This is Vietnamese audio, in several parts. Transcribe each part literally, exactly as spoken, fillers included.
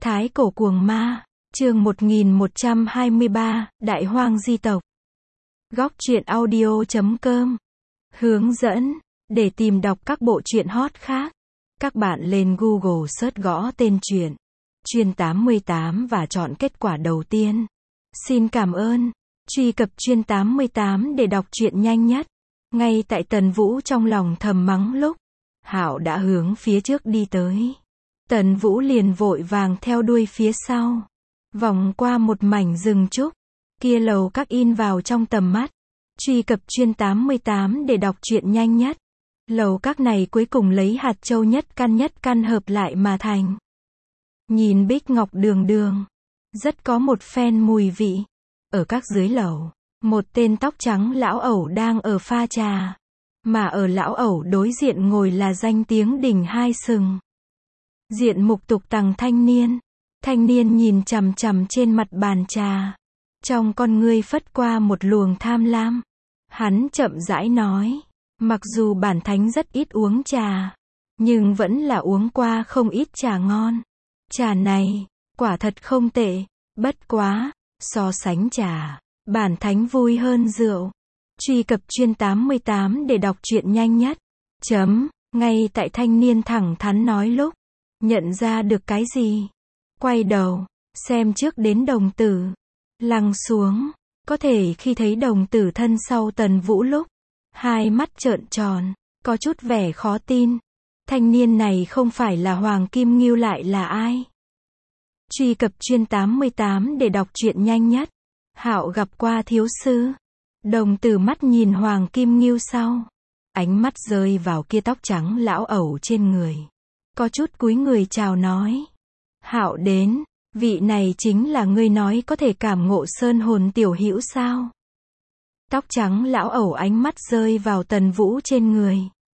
Thái cổ cuồng ma, chương một nghìn một trăm hai mươi ba, Đại hoang di tộc. Góc truyện audio chấm com. Hướng dẫn, để tìm đọc các bộ truyện hot khác, các bạn lên Google search gõ tên truyện Truyện tám mươi tám và chọn kết quả đầu tiên. Xin cảm ơn. Truy cập Truyện tám mươi tám để đọc truyện nhanh nhất. Ngay tại Tần Vũ trong lòng thầm mắng lúc Hạo đã hướng phía trước đi tới, Tần Vũ liền vội vàng theo đuôi phía sau, vòng qua một mảnh rừng trúc, kia lầu các in vào trong tầm mắt. Truy cập Truyện tám mươi tám để đọc truyện nhanh nhất. Lầu các này cuối cùng lấy hạt châu nhất căn nhất căn hợp lại mà thành. Nhìn bích ngọc đường đường, rất có một phen mùi vị. Ở các dưới lầu, một tên tóc trắng lão ẩu đang ở pha trà, mà ở lão ẩu đối diện ngồi là danh tiếng đỉnh hai sừng, diện mục tục tằng thanh niên. Thanh niên nhìn chằm chằm trên mặt bàn trà, trong con ngươi phất qua một luồng tham lam. Hắn chậm rãi nói, mặc dù bản thánh rất ít uống trà, nhưng vẫn là uống qua không ít trà ngon. Trà này, quả thật không tệ, bất quá, so sánh trà, bản thánh vui hơn rượu. Truy cập Truyện tám mươi tám để đọc truyện nhanh nhất. Chấm, ngay tại thanh niên thẳng thắn nói lúc, nhận ra được cái gì, quay đầu, xem trước đến đồng tử, lăng xuống, có thể khi thấy đồng tử thân sau Tần Vũ lúc, hai mắt trợn tròn, có chút vẻ khó tin. Thanh niên này không phải là Hoàng Kim Ngưu lại là ai? Truy cập Truyện tám mươi tám để đọc truyện nhanh nhất. Hạo gặp qua thiếu sư. Đồng tử mắt nhìn Hoàng Kim Ngưu sau, ánh mắt rơi vào kia tóc trắng lão ẩu trên người, có chút cúi người chào nói. Hạo đến, vị này chính là ngươi nói có thể cảm ngộ sơn hồn tiểu hữu sao? Tóc trắng lão ẩu ánh mắt rơi vào Tần Vũ trên người.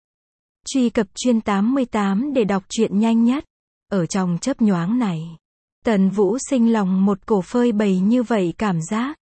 Truy cập Truyện tám mươi tám để đọc truyện nhanh nhất. Ở trong chớp nhoáng này, Tần Vũ sinh lòng một cổ phơi bày như vậy cảm giác.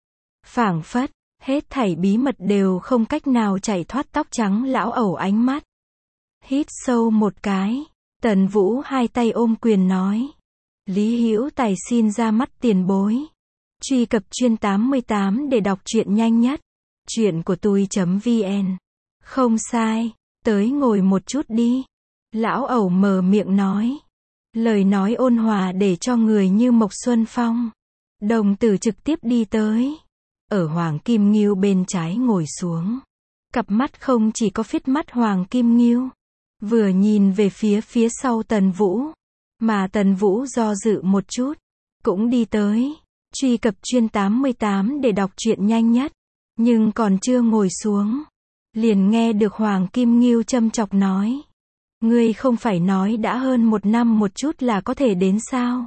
Phảng phất, hết thảy bí mật đều không cách nào chạy thoát tóc trắng lão ẩu ánh mắt. Hít sâu một cái, Tần Vũ hai tay ôm quyền nói. Lý Hữu Tài xin ra mắt tiền bối. Truy cập Truyện tám mươi tám để đọc truyện nhanh nhất. Chuyện của tôi.vn. Không sai, tới ngồi một chút đi. Lão ẩu mở miệng nói. Lời nói ôn hòa để cho người như Mộc Xuân Phong. Đồng tử trực tiếp đi tới, ở Hoàng Kim Ngưu bên trái ngồi xuống. Cặp mắt không chỉ có phiết mắt Hoàng Kim Ngưu, vừa nhìn về phía phía sau Tần Vũ, mà Tần Vũ do dự một chút, cũng đi tới. Truy cập Truyện tám mươi tám để đọc truyện nhanh nhất. Nhưng còn chưa ngồi xuống, liền nghe được Hoàng Kim Ngưu châm chọc nói. Ngươi không phải nói đã hơn một năm một chút là có thể đến sao?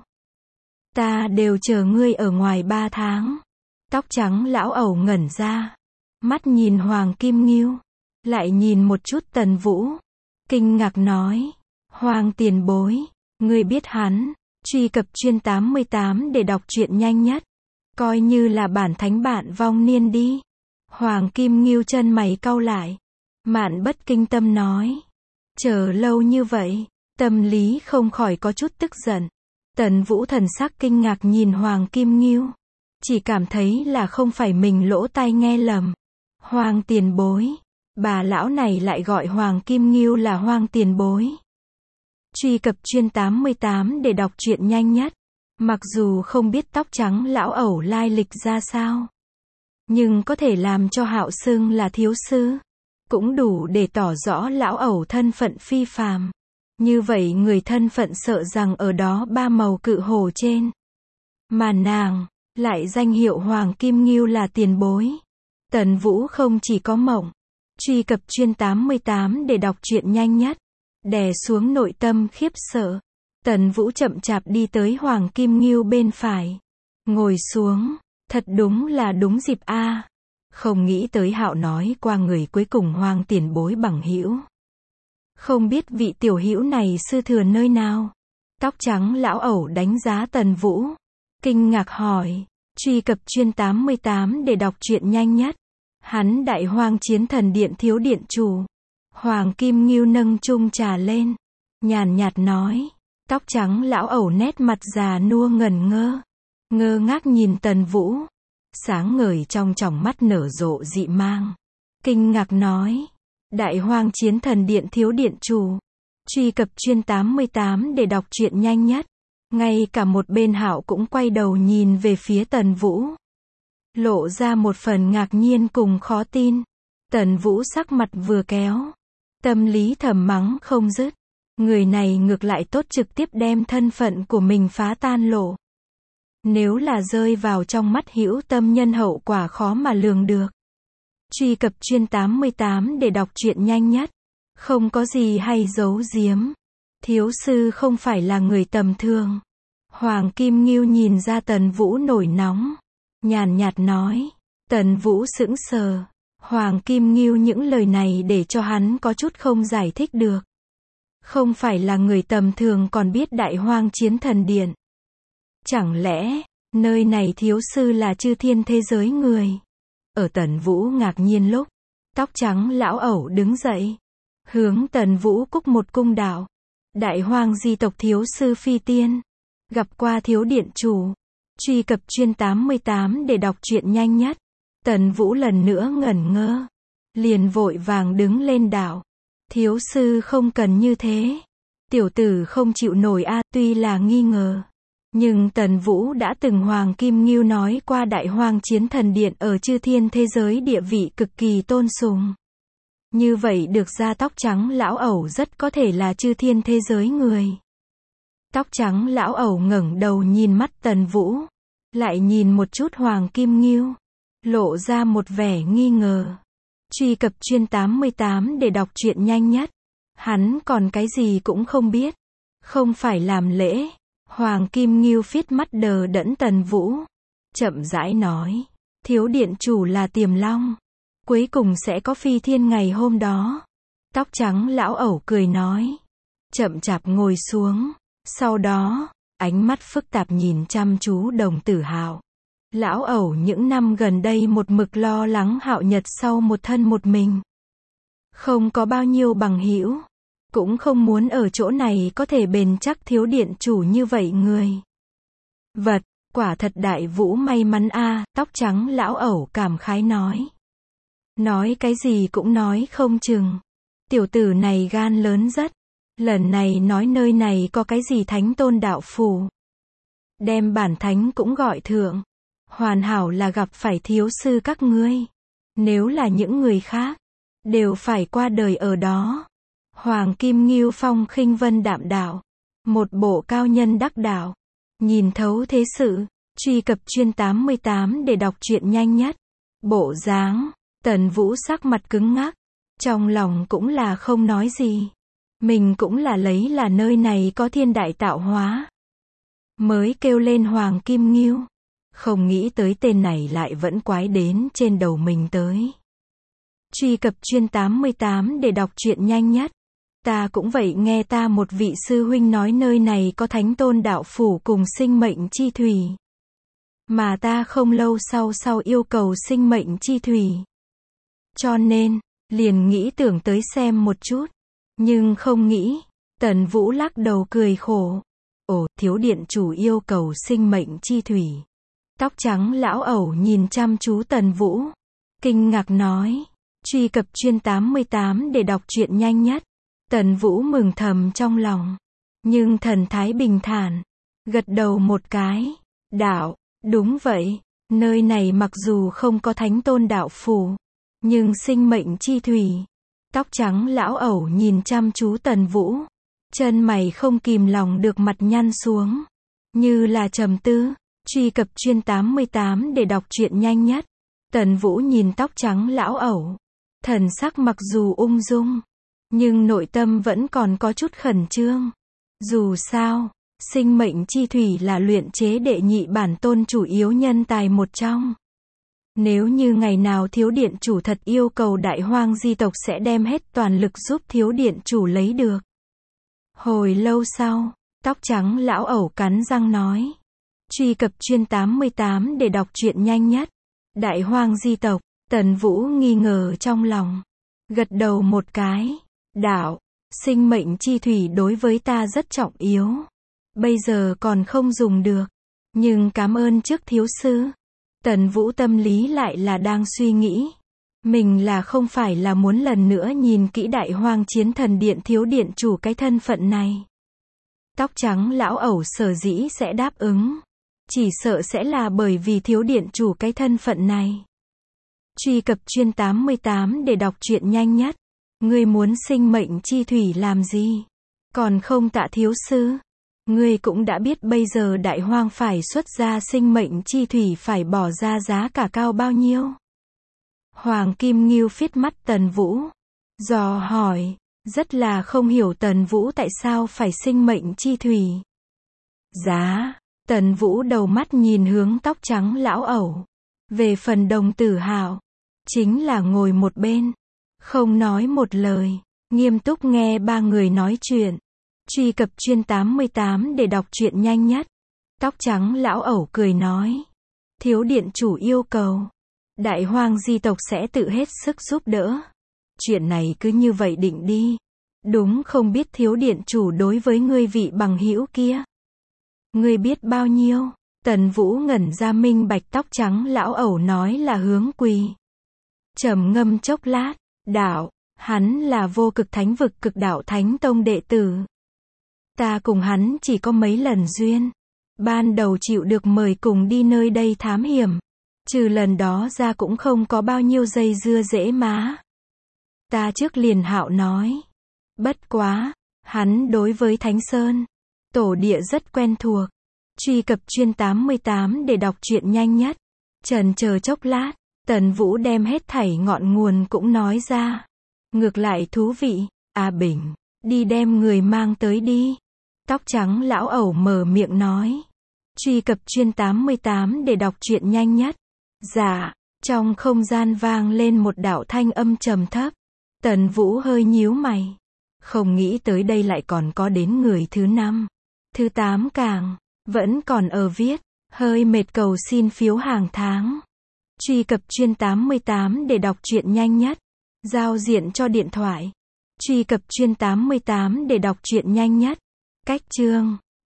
Ta đều chờ ngươi ở ngoài ba tháng. Tóc trắng lão ẩu ngẩn ra, mắt nhìn Hoàng Kim Ngưu, lại nhìn một chút Tần Vũ, kinh ngạc nói. Hoàng tiền bối, ngươi biết hắn? Truy cập Truyện tám mươi tám để đọc truyện nhanh nhất. Coi như là bản thánh bạn vong niên đi. Hoàng Kim Ngưu chân mày cau lại, Mạn Bất Kinh Tâm nói. Chờ lâu như vậy, tâm lý không khỏi có chút tức giận. Tần Vũ thần sắc kinh ngạc nhìn Hoàng Kim Ngưu, chỉ cảm thấy là không phải mình lỗ tai nghe lầm. Hoàng tiền bối, bà lão này lại gọi Hoàng Kim Ngưu là Hoàng tiền bối. Truy cập Truyện tám mươi tám để đọc truyện nhanh nhất. Mặc dù không biết tóc trắng lão ẩu lai lịch ra sao, nhưng có thể làm cho Hạo xưng là thiếu sư, cũng đủ để tỏ rõ lão ẩu thân phận phi phàm. Như vậy người thân phận sợ rằng ở đó ba màu cự hổ trên, mà nàng lại danh hiệu Hoàng Kim Ngưu là tiền bối. Tần Vũ không chỉ có mộng. Truy cập Truyện tám mươi tám để đọc truyện nhanh nhất. Đè xuống nội tâm khiếp sợ, Tần Vũ chậm chạp đi tới Hoàng Kim Ngưu bên phải, ngồi xuống. Thật đúng là đúng dịp a. À. Không nghĩ tới Hạo nói qua người cuối cùng Hoàng tiền bối bằng hữu. Không biết vị tiểu hữu này sư thừa nơi nào? Tóc trắng lão ẩu đánh giá Tần Vũ, kinh ngạc hỏi. Truy cập Truyện tám mươi tám để đọc truyện nhanh nhất. Hắn Đại Hoang Chiến Thần Điện thiếu điện chủ. Hoàng Kim Ngưu nâng chung trà lên, nhàn nhạt nói. Tóc trắng lão ẩu nét mặt già nua ngẩn ngơ. Ngơ ngác nhìn Tần Vũ. Sáng ngời trong tròng mắt nở rộ dị mang. Kinh ngạc nói. Đại Hoang Chiến Thần Điện thiếu điện chủ. Truy cập chuyên tám mươi tám để đọc truyện nhanh nhất. Ngay cả một bên Hạo cũng quay đầu nhìn về phía Tần Vũ. Lộ ra một phần ngạc nhiên cùng khó tin. Tần Vũ sắc mặt vừa kéo. Tâm lý thầm mắng không dứt. Người này ngược lại tốt, trực tiếp đem thân phận của mình phá tan lộ. Nếu là rơi vào trong mắt hữu tâm nhân, hậu quả khó mà lường được. Truy cập chuyên tám mươi tám để đọc truyện nhanh nhất. Không có gì hay giấu giếm. Thiếu sư không phải là người tầm thường. Hoàng Kim Ngưu nhìn ra Tần Vũ nổi nóng. Nhàn nhạt nói. Tần Vũ sững sờ. Hoàng Kim Ngưu những lời này để cho hắn có chút không giải thích được. Không phải là người tầm thường còn biết Đại Hoang Chiến Thần Điện. Chẳng lẽ, nơi này thiếu sư là chư thiên thế giới người? Ở Tần Vũ ngạc nhiên lúc, tóc trắng lão ẩu đứng dậy. Hướng Tần Vũ cúc một cung đạo. Đại Hoang di tộc thiếu sư phi tiên. Gặp qua thiếu điện chủ. Truy cập chuyên tám mươi tám để đọc truyện nhanh nhất. Tần Vũ lần nữa ngẩn ngơ. Liền vội vàng đứng lên đạo. Thiếu sư không cần như thế. Tiểu tử không chịu nổi a. Tuy là nghi ngờ. Nhưng Tần Vũ đã từng Hoàng Kim Ngưu nói qua Đại Hoang Chiến Thần Điện ở chư thiên thế giới địa vị cực kỳ tôn sùng. Như vậy được ra tóc trắng lão ẩu rất có thể là chư thiên thế giới người. Tóc trắng lão ẩu ngẩng đầu nhìn mắt Tần Vũ. Lại nhìn một chút Hoàng Kim Ngưu. Lộ ra một vẻ nghi ngờ. Truy cập chuyên tám mươi tám để đọc truyện nhanh nhất. Hắn còn cái gì cũng không biết. Không phải làm lễ. Hoàng Kim Ngưu phiết mắt đờ đẫn Tần Vũ. Chậm rãi nói. Thiếu điện chủ là Tiềm Long. Cuối cùng sẽ có phi thiên ngày hôm đó. Tóc trắng lão ẩu cười nói. Chậm chạp ngồi xuống. Sau đó, ánh mắt phức tạp nhìn chăm chú Đồng Tử Hạo. Lão ẩu những năm gần đây một mực lo lắng Hạo Nhật sau một thân một mình. Không có bao nhiêu bằng hữu. Cũng không muốn ở chỗ này có thể bền chắc thiếu điện chủ như vậy người. Vật, quả thật Đại Vũ may mắn a. Tóc trắng lão ẩu cảm khái nói. Nói cái gì cũng nói không chừng. Tiểu tử này gan lớn rất. Lần này nói nơi này có cái gì thánh tôn đạo phù. Đem bản thánh cũng gọi thượng. Hoàn hảo là gặp phải thiếu sư các ngươi. Nếu là những người khác, đều phải qua đời ở đó. Hoàng Kim Ngưu phong khinh vân đạm đạo. Một bộ cao nhân đắc đạo. Nhìn thấu thế sự. Truy cập chuyên tám mươi tám để đọc truyện nhanh nhất. Bộ dáng. Tần Vũ sắc mặt cứng ngắc. Trong lòng cũng là không nói gì. Mình cũng là lấy là nơi này có thiên đại tạo hóa. Mới kêu lên Hoàng Kim Ngưu. Không nghĩ tới tên này lại vẫn quái đến trên đầu mình tới. Truy cập chuyên tám mươi tám để đọc truyện nhanh nhất. Ta cũng vậy, nghe ta một vị sư huynh nói nơi này có thánh tôn đạo phủ cùng sinh mệnh chi thủy. Mà ta không lâu sau sau yêu cầu sinh mệnh chi thủy. Cho nên, liền nghĩ tưởng tới xem một chút. Nhưng không nghĩ. Tần Vũ lắc đầu cười khổ. Ồ, thiếu điện chủ yêu cầu sinh mệnh chi thủy. Tóc trắng lão ẩu nhìn chăm chú Tần Vũ. Kinh ngạc nói. Truy cập chuyên tám mươi tám để đọc truyện nhanh nhất. Tần Vũ mừng thầm trong lòng. Nhưng thần thái bình thản. Gật đầu một cái. Đạo, đúng vậy. Nơi này mặc dù không có thánh tôn đạo phù. Nhưng sinh mệnh chi thủy. Tóc trắng lão ẩu nhìn chăm chú Tần Vũ. Chân mày không kìm lòng được mặt nhăn xuống. Như là trầm tư. Truy cập chuyên tám mươi tám để đọc truyện nhanh nhất. Tần Vũ nhìn tóc trắng lão ẩu. Thần sắc mặc dù ung dung. Nhưng nội tâm vẫn còn có chút khẩn trương. Dù sao, sinh mệnh chi thủy là luyện chế đệ nhị bản tôn chủ yếu nhân tài một trong. Nếu như ngày nào thiếu điện chủ thật yêu cầu Đại Hoang di tộc sẽ đem hết toàn lực giúp thiếu điện chủ lấy được. Hồi lâu sau, tóc trắng lão ẩu cắn răng nói. Truy cập chuyên tám mươi tám để đọc truyện nhanh nhất. Đại Hoang di tộc. Tần Vũ nghi ngờ trong lòng. Gật đầu một cái. Đạo, sinh mệnh chi thủy đối với ta rất trọng yếu. bây giờ còn không dùng được. Nhưng cảm ơn trước thiếu sư. Tần Vũ tâm lý lại là đang suy nghĩ. Mình là không phải là muốn lần nữa nhìn kỹ Đại Hoang Chiến Thần Điện thiếu điện chủ cái thân phận này. Tóc trắng lão ẩu sở dĩ sẽ đáp ứng. Chỉ sợ sẽ là bởi vì thiếu điện chủ cái thân phận này. Truy cập chuyên tám mươi tám để đọc truyện nhanh nhất. Ngươi muốn sinh mệnh chi thủy làm gì? Còn không Tạ thiếu sư. Ngươi cũng đã biết bây giờ Đại Hoang phải xuất ra sinh mệnh chi thủy phải bỏ ra giá cả cao bao nhiêu. Hoàng Kim Ngưu phít mắt Tần Vũ. Dò hỏi. Rất là không hiểu Tần Vũ tại sao phải sinh mệnh chi thủy. Giá. Tần Vũ đầu mắt nhìn hướng tóc trắng lão ẩu. Về phần Đồng Tử Hạo. Chính là ngồi một bên. Không nói một lời. Nghiêm túc nghe ba người nói chuyện. Truy cập chuyên tám mươi tám để đọc truyện nhanh nhất. Tóc trắng lão ẩu cười nói. Thiếu điện chủ yêu cầu. Đại Hoang di tộc sẽ tự hết sức giúp đỡ. Chuyện này cứ như vậy định đi. Đúng không biết thiếu điện chủ đối với ngươi vị bằng hữu kia. Ngươi biết bao nhiêu? Tần Vũ ngẩn ra minh bạch tóc trắng lão ẩu nói là Hướng Quỳ. Trầm ngâm chốc lát. Đạo. Hắn là vô cực thánh vực cực đạo thánh tông đệ tử. Ta cùng hắn chỉ có mấy lần duyên. Ban đầu chịu được mời cùng đi nơi đây thám hiểm. Trừ lần đó ra cũng không có bao nhiêu dây dưa dễ má. Ta trước liền Hạo nói. Bất quá. Hắn đối với Thánh Sơn. Tổ địa rất quen thuộc. Truy cập chuyên tám mươi tám để đọc truyện nhanh nhất. Trần chờ chốc lát. Tần Vũ đem hết thảy ngọn nguồn cũng nói ra. Ngược lại thú vị. À Bình. Đi đem người mang tới đi. Tóc trắng lão ẩu mở miệng nói. Truy cập chuyên tám mươi tám để đọc truyện nhanh nhất. Dạ. Trong không gian vang lên một đạo thanh âm trầm thấp. Tần Vũ hơi nhíu mày. Không nghĩ tới đây lại còn có đến người thứ năm. Thứ tám càng. Vẫn còn ở viết. Hơi mệt cầu xin phiếu hàng tháng. Truy cập chuyên tám mươi tám để đọc truyện nhanh nhất. Giao diện cho điện thoại. Truy cập chuyên tám mươi tám để đọc truyện nhanh nhất. Cách chương.